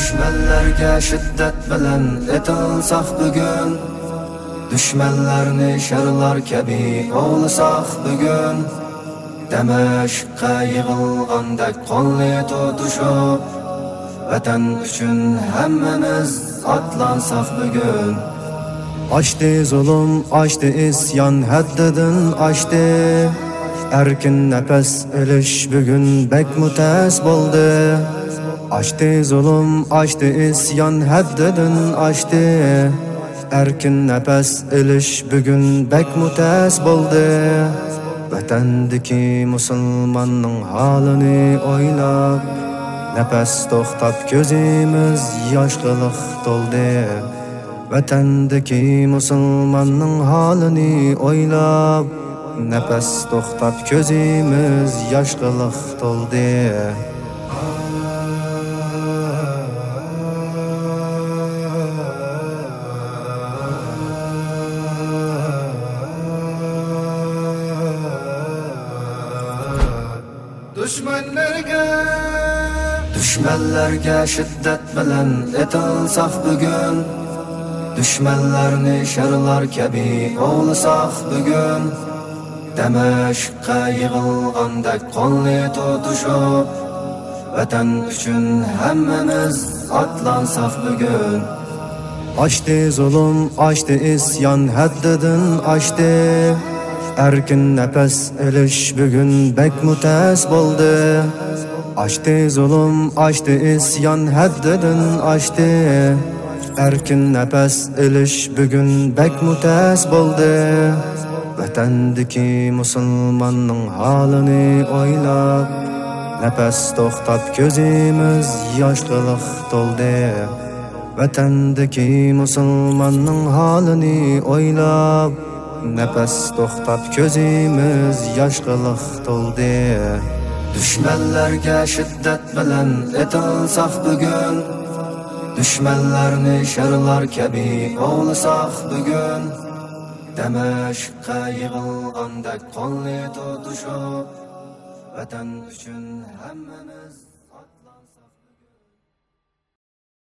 Düşmanlarga shiddat bilan etilsaq bugun, düşmanlarni sharlar kabi ovlasak bugun, Damashqqa yig'ilgandek qonli tutuşib, vatan uchun hammamiz atlansak bugun. Açtı zulüm, açtı isyan, haddidan açtı. Erkin nefes elish bugün bek mutas bo'ldi. Açtı zulüm, açtı isyan, haddidan açtı. Erkin nefes elish bugün bek mutas bo'ldi. Vatandagi musulmonning holini o'ylab, nefes to'xtab ko'zimiz yoshliq to'ldi. Vatandagi musulmonning holini o'ylab, nefes to'xtab ko'zimiz yoshliq to'ldi. Düşmanlarga shiddat bilan etilsaq bugun, düşmanlarni sharlar kabi ovlasak bugun, Damashqqa yig'ilgandek qonli tutuşib, vatan uchun hammamiz atlansak bugun. Açtı zulüm, açtı isyan, haddidan açtı. Erkin nefes elish bugün bek mutas bo'ldi. Açtı zulüm, açtı isyan, haddidan açtı. Erkin nefes elish bugün bek mutas bo'ldi. Vatandagi musulmonning holini o'ylab, nefes to'xtab ko'zimiz yoshliq to'ldi. Vatandagi musulmonning holini o'ylab, nefes to'xtab ko'zimiz yoshliq to'ldi. Düşmanlarga shiddat bilan etilsaq bugun, düşmanlarni sharlar kabi ovlasak bugun, Damashqqa yig'ilgandek qonli tutuşib, vatan uchun hammamiz